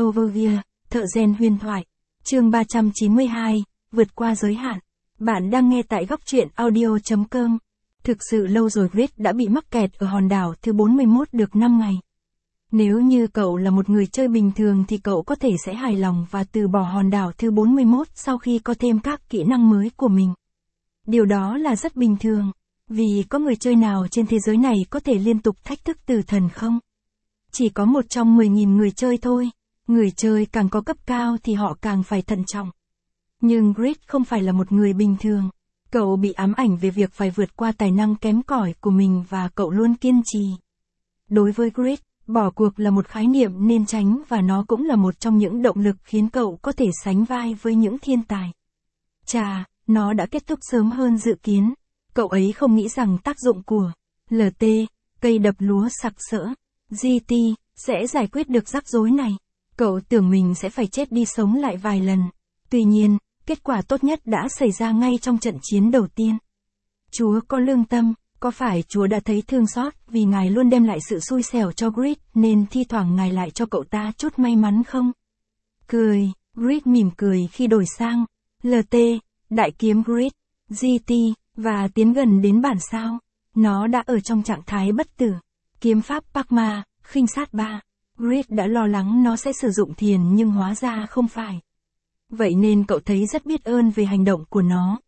Overview, thợ rèn huyền thoại. Chương 392, vượt qua giới hạn. Bạn đang nghe tại góc truyện audio.com. Thực sự lâu rồi Grit đã bị mắc kẹt ở hòn đảo thứ 41 được 5 ngày. Nếu như cậu là một người chơi bình thường thì cậu có thể sẽ hài lòng và từ bỏ hòn đảo thứ 41 sau khi có thêm các kỹ năng mới của mình. Điều đó là rất bình thường, vì có người chơi nào trên thế giới này có thể liên tục thách thức tử thần không? Chỉ có một trong 10.000 người chơi thôi, người chơi càng có cấp cao thì họ càng phải thận trọng. Nhưng Grit không phải là một người bình thường. Cậu bị ám ảnh về việc phải vượt qua tài năng kém cỏi của mình và cậu luôn kiên trì. Đối với Grit, bỏ cuộc là một khái niệm nên tránh và nó cũng là một trong những động lực khiến cậu có thể sánh vai với những thiên tài. Chà, nó đã kết thúc sớm hơn dự kiến. Cậu ấy không nghĩ rằng tác dụng của LT, cây đập lúa sặc sỡ, GT, sẽ giải quyết được rắc rối này. Cậu tưởng mình sẽ phải chết đi sống lại vài lần. Tuy nhiên, kết quả tốt nhất đã xảy ra ngay trong trận chiến đầu tiên. Chúa có lương tâm, có phải Chúa đã thấy thương xót vì Ngài luôn đem lại sự xui xẻo cho Grit nên thi thoảng Ngài lại cho cậu ta chút may mắn không? Cười, Grit mỉm cười khi đổi sang LT, đại kiếm Grit, GT, và tiến gần đến bản sao. Nó đã ở trong trạng thái bất tử. Kiếm pháp Parma, khinh sát 3. Grit đã lo lắng nó sẽ sử dụng thiền nhưng hóa ra không phải. Vậy nên cậu thấy rất biết ơn về hành động của nó.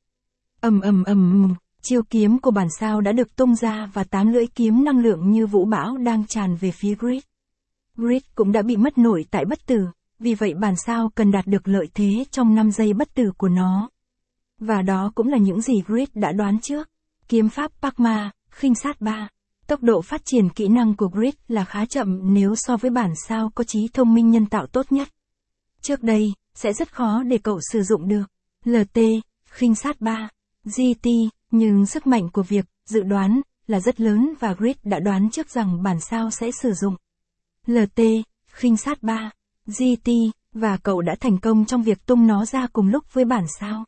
Chiêu kiếm của bản sao đã được tung ra và 8 lưỡi kiếm năng lượng như vũ bão đang tràn về phía Grit. Grit cũng đã bị mất nổi tại bất tử, vì vậy bản sao cần đạt được lợi thế trong 5 giây bất tử của nó. Và đó cũng là những gì Grit đã đoán trước. Kiếm pháp Parma, khinh sát 3. Tốc độ phát triển kỹ năng của Grit là khá chậm nếu so với bản sao có trí thông minh nhân tạo tốt nhất. Trước đây, sẽ rất khó để cậu sử dụng được LT, khinh sát 3, GT, nhưng sức mạnh của việc dự đoán là rất lớn và Grit đã đoán trước rằng bản sao sẽ sử dụng LT, khinh sát 3, GT, và cậu đã thành công trong việc tung nó ra cùng lúc với bản sao.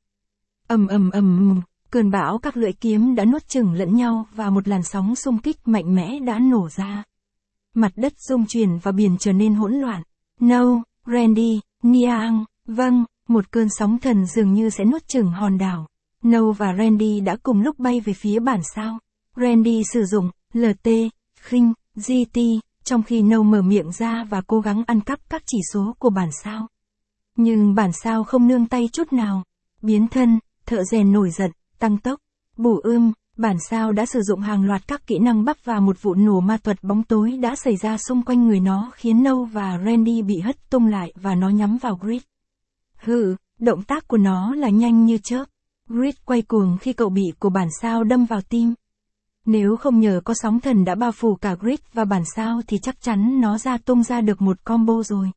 Cơn bão các lưỡi kiếm đã nuốt chửng lẫn nhau và một làn sóng xung kích mạnh mẽ đã nổ ra. Mặt đất rung chuyển và biển trở nên hỗn loạn. No, Randy, Niang, vâng, một cơn sóng thần dường như sẽ nuốt chửng hòn đảo. No và Randy đã cùng lúc bay về phía bản sao. Randy sử dụng LT, khinh, GT, trong khi No mở miệng ra và cố gắng ăn cắp các chỉ số của bản sao. Nhưng bản sao không nương tay chút nào. Biến thân, thợ rèn nổi giận, tăng tốc, bù bản sao đã sử dụng hàng loạt các kỹ năng bắc và một vụ nổ ma thuật bóng tối đã xảy ra xung quanh người nó khiến No và Randy bị hất tung lại và nó nhắm vào Grit. Động tác của nó là nhanh như chớp. Grit quay cuồng khi cậu bị của bản sao đâm vào tim. Nếu không nhờ có sóng thần đã bao phủ cả Grit và bản sao thì chắc chắn nó tung ra được một combo rồi.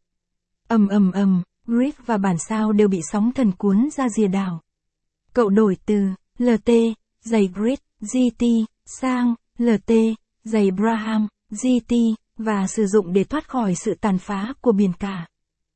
Grit và bản sao đều bị sóng thần cuốn ra rìa đảo. Cậu đổi từ LT, giày Grit, GT, sang LT, giày Braham, GT, và sử dụng để thoát khỏi sự tàn phá của biển cả.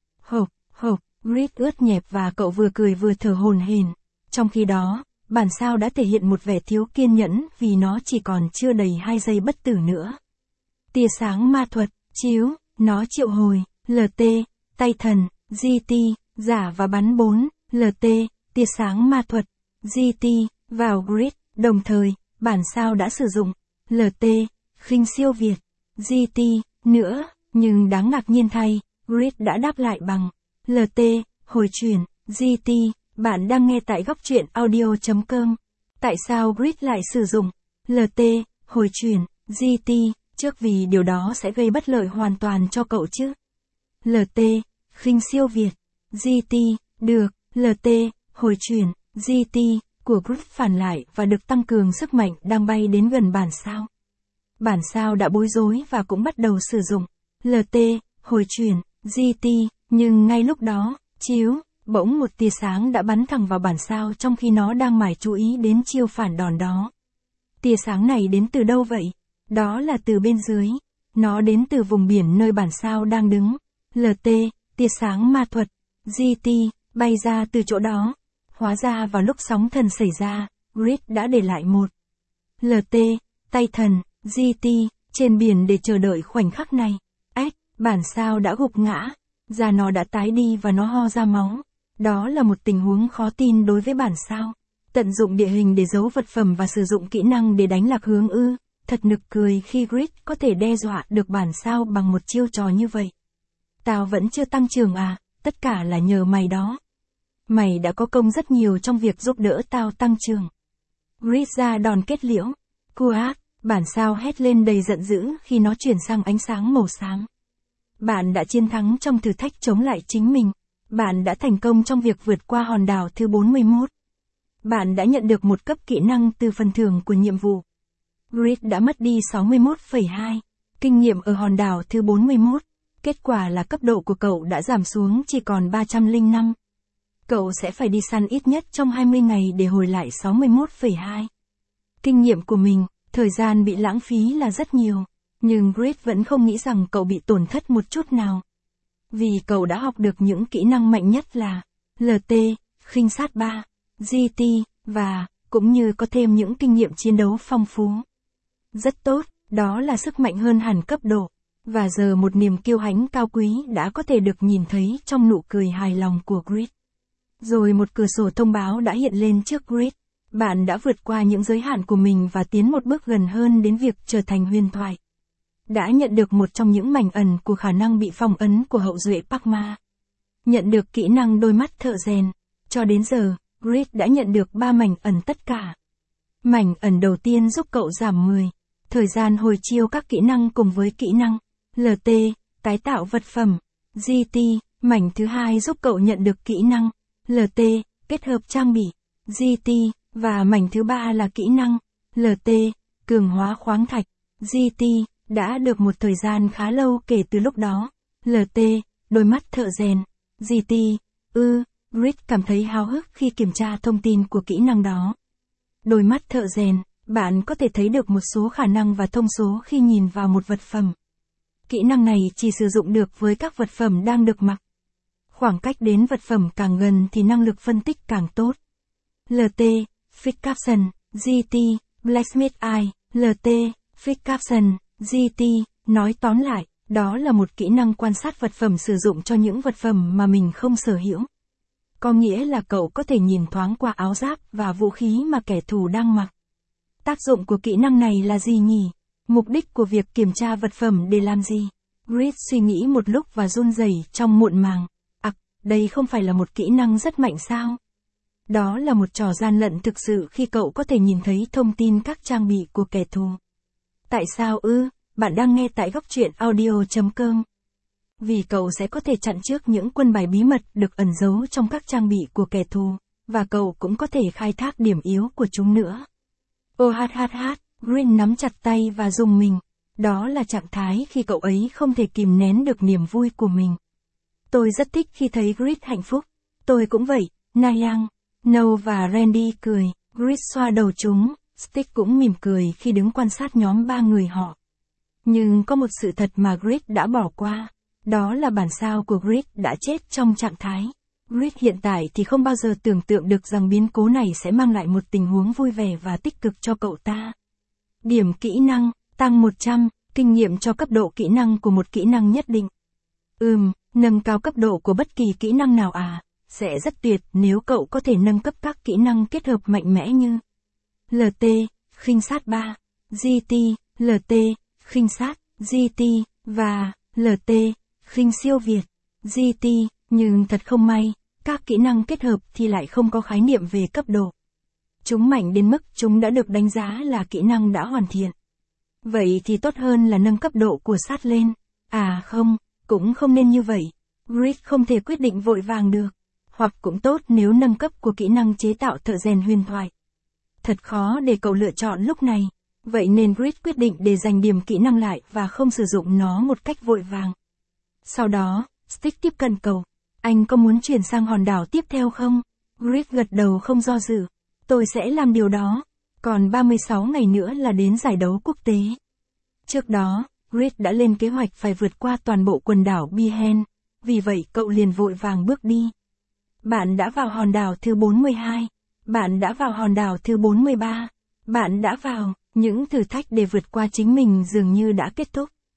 Grit ướt nhẹp và cậu vừa cười vừa thở hổn hển. Trong khi đó, bản sao đã thể hiện một vẻ thiếu kiên nhẫn vì nó chỉ còn chưa đầy 2 giây bất tử nữa. Tia sáng ma thuật, chiếu, nó triệu hồi, LT, tay thần, GT, giả và bắn 4, LT, tia sáng ma thuật, GT, vào Grit, đồng thời, bản sao đã sử dụng LT, khinh siêu việt, GT, nữa, nhưng đáng ngạc nhiên thay, Grit đã đáp lại bằng LT, hồi chuyển, GT. Bạn đang nghe tại góc truyện audio.com. Tại sao Grit lại sử dụng LT, hồi chuyển, GT, trước vì điều đó sẽ gây bất lợi hoàn toàn cho cậu chứ? LT, khinh siêu việt, GT, được, LT, hồi chuyển, GT, của Grit phản lại và được tăng cường sức mạnh đang bay đến gần bản sao. Bản sao đã bối rối và cũng bắt đầu sử dụng LT, hồi chuyển, GT, nhưng ngay lúc đó, bỗng một tia sáng đã bắn thẳng vào bản sao trong khi nó đang mải chú ý đến chiêu phản đòn đó. Tia sáng này đến từ đâu vậy? Đó là từ bên dưới. Nó đến từ vùng biển nơi bản sao đang đứng. LT, tia sáng ma thuật, GT, bay ra từ chỗ đó. Hóa ra vào lúc sóng thần xảy ra, Grit đã để lại một LT, tay thần, GT, trên biển để chờ đợi khoảnh khắc này. Bản sao đã gục ngã. Da nó đã tái đi và nó ho ra máu. Đó là một tình huống khó tin đối với bản sao. Tận dụng địa hình để giấu vật phẩm và sử dụng kỹ năng để đánh lạc hướng ư. Thật nực cười khi Grid có thể đe dọa được bản sao bằng một chiêu trò như vậy. Tao vẫn chưa tăng trưởng à, tất cả là nhờ mày đó. Mày đã có công rất nhiều trong việc giúp đỡ tao tăng trưởng. Grid ra đòn kết liễu. Cuác, bản sao hét lên đầy giận dữ khi nó chuyển sang ánh sáng màu xám. Bạn đã chiến thắng trong thử thách chống lại chính mình. Bạn đã thành công trong việc vượt qua hòn đảo thứ 41. Bạn đã nhận được một cấp kỹ năng từ phần thưởng của nhiệm vụ. Grid đã mất đi 61,2 kinh nghiệm ở hòn đảo thứ 41. Kết quả là cấp độ của cậu đã giảm xuống chỉ còn 305. Cậu sẽ phải đi săn ít nhất trong 20 ngày để hồi lại 61,2 kinh nghiệm của mình. Thời gian bị lãng phí là rất nhiều. Nhưng Grid vẫn không nghĩ rằng cậu bị tổn thất một chút nào. Vì cậu đã học được những kỹ năng mạnh nhất là LT, khinh sát 3, GT, và, cũng như có thêm những kinh nghiệm chiến đấu phong phú. Rất tốt, đó là sức mạnh hơn hẳn cấp độ. Và giờ một niềm kiêu hãnh cao quý đã có thể được nhìn thấy trong nụ cười hài lòng của Grid. Rồi một cửa sổ thông báo đã hiện lên trước Grid. Bạn đã vượt qua những giới hạn của mình và tiến một bước gần hơn đến việc trở thành huyền thoại. Đã nhận được một trong những mảnh ẩn của khả năng bị phong ấn của hậu duệ Parkma. Nhận được kỹ năng đôi mắt thợ rèn. Cho đến giờ, Grid đã nhận được 3 mảnh ẩn tất cả. Mảnh ẩn đầu tiên giúp cậu giảm 10 thời gian hồi chiêu các kỹ năng cùng với kỹ năng LT, tái tạo vật phẩm. GT, mảnh thứ hai giúp cậu nhận được kỹ năng LT, kết hợp trang bị. GT, và mảnh thứ ba là kỹ năng LT, cường hóa khoáng thạch. GT, đã được một thời gian khá lâu kể từ lúc đó. LT, đôi mắt thợ rèn. GT, Grid cảm thấy háo hức khi kiểm tra thông tin của kỹ năng đó. Đôi mắt thợ rèn, bạn có thể thấy được một số khả năng và thông số khi nhìn vào một vật phẩm. Kỹ năng này chỉ sử dụng được với các vật phẩm đang được mặc. Khoảng cách đến vật phẩm càng gần thì năng lực phân tích càng tốt. LT, Fit Caption, GT, Blacksmith Eye. LT, Fit Caption, GT, nói tóm lại, đó là một kỹ năng quan sát vật phẩm sử dụng cho những vật phẩm mà mình không sở hữu. Có nghĩa là cậu có thể nhìn thoáng qua áo giáp và vũ khí mà kẻ thù đang mặc. Tác dụng của kỹ năng này là gì nhỉ? Mục đích của việc kiểm tra vật phẩm để làm gì? Grid suy nghĩ một lúc và run rẩy trong muộn màng. Đây không phải là một kỹ năng rất mạnh sao? Đó là một trò gian lận thực sự khi cậu có thể nhìn thấy thông tin các trang bị của kẻ thù. Tại sao ư? Bạn đang nghe tại góc truyện audio.com. Vì cậu sẽ có thể chặn trước những quân bài bí mật được ẩn giấu trong các trang bị của kẻ thù, và cậu cũng có thể khai thác điểm yếu của chúng nữa. Grid nắm chặt tay và rùng mình. Đó là trạng thái khi cậu ấy không thể kìm nén được niềm vui của mình. Tôi rất thích khi thấy Grid hạnh phúc. Tôi cũng vậy. Nayang, No và Randy cười. Grid xoa đầu chúng. Stick cũng mỉm cười khi đứng quan sát nhóm 3 người họ. Nhưng có một sự thật mà Grid đã bỏ qua. Đó là bản sao của Grid đã chết trong trạng thái. Grid hiện tại thì không bao giờ tưởng tượng được rằng biến cố này sẽ mang lại một tình huống vui vẻ và tích cực cho cậu ta. Điểm kỹ năng, tăng 100, kinh nghiệm cho cấp độ kỹ năng của một kỹ năng nhất định. Nâng cao cấp độ của bất kỳ kỹ năng nào à? Sẽ rất tuyệt nếu cậu có thể nâng cấp các kỹ năng kết hợp mạnh mẽ như LT, khinh sát 3, GT, LT, khinh sát, GT, và LT, khinh siêu việt, GT, nhưng thật không may, các kỹ năng kết hợp thì lại không có khái niệm về cấp độ. Chúng mạnh đến mức chúng đã được đánh giá là kỹ năng đã hoàn thiện. Vậy thì tốt hơn là nâng cấp độ của sát lên. À không, cũng không nên như vậy. Grid không thể quyết định vội vàng được. Hoặc cũng tốt nếu nâng cấp của kỹ năng chế tạo thợ rèn huyền thoại. Thật khó để cậu lựa chọn lúc này. Vậy nên Grid quyết định để dành điểm kỹ năng lại và không sử dụng nó một cách vội vàng. Sau đó, Stick tiếp cận cậu. Anh có muốn chuyển sang hòn đảo tiếp theo không? Grid gật đầu không do dự. Tôi sẽ làm điều đó. Còn 36 ngày nữa là đến giải đấu quốc tế. Trước đó, Grid đã lên kế hoạch phải vượt qua toàn bộ quần đảo Bihen. Vì vậy cậu liền vội vàng bước đi. Bạn đã vào hòn đảo thứ 42. Bạn đã vào hòn đảo thứ 43. Bạn đã vào, những thử thách để vượt qua chính mình dường như đã kết thúc.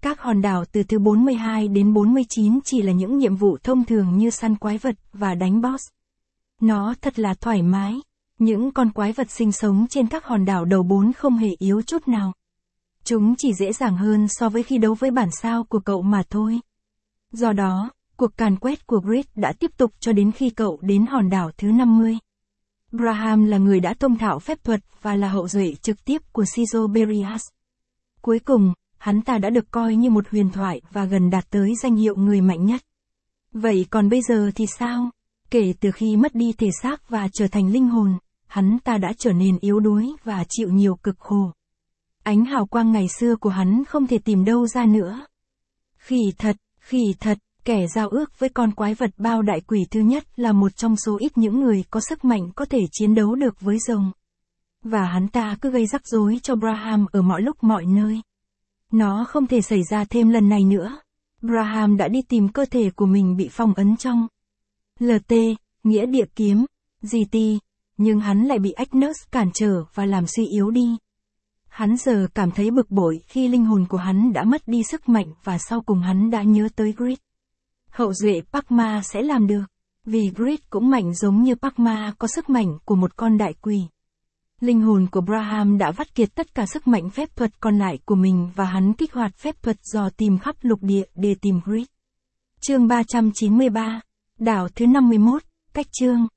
Các hòn đảo từ thứ 42 đến 49 chỉ là những nhiệm vụ thông thường như săn quái vật và đánh boss. Nó thật là thoải mái. Những con quái vật sinh sống trên các hòn đảo đầu 4 không hề yếu chút nào. Chúng chỉ dễ dàng hơn so với khi đấu với bản sao của cậu mà thôi. Do đó, cuộc càn quét của Grid đã tiếp tục cho đến khi cậu đến hòn đảo thứ 50. Braham là người đã thông thạo phép thuật và là hậu duệ trực tiếp của Caesar. Cuối cùng, hắn ta đã được coi như một huyền thoại và gần đạt tới danh hiệu người mạnh nhất. Vậy còn bây giờ thì sao? Kể từ khi mất đi thể xác và trở thành linh hồn, hắn ta đã trở nên yếu đuối và chịu nhiều cực khổ. Ánh hào quang ngày xưa của hắn không thể tìm đâu ra nữa. Khỉ thật, kẻ giao ước với con quái vật bao đại quỷ thứ nhất là một trong số ít những người có sức mạnh có thể chiến đấu được với rồng. Và hắn ta cứ gây rắc rối cho Braham ở mọi lúc mọi nơi. Nó không thể xảy ra thêm lần này nữa. Braham đã đi tìm cơ thể của mình bị phong ấn trong LT, nghĩa địa kiếm, GT, nhưng hắn lại bị Agnes cản trở và làm suy yếu đi. Hắn giờ cảm thấy bực bội khi linh hồn của hắn đã mất đi sức mạnh và sau cùng hắn đã nhớ tới Grid. Hậu duệ Parkma sẽ làm được, vì Grid cũng mạnh giống như Parkma có sức mạnh của một con đại quỷ. Linh hồn của Braham đã vắt kiệt tất cả sức mạnh phép thuật còn lại của mình và hắn kích hoạt phép thuật dò tìm khắp lục địa để tìm Grid. Chương 393, đảo thứ 51, cách chương.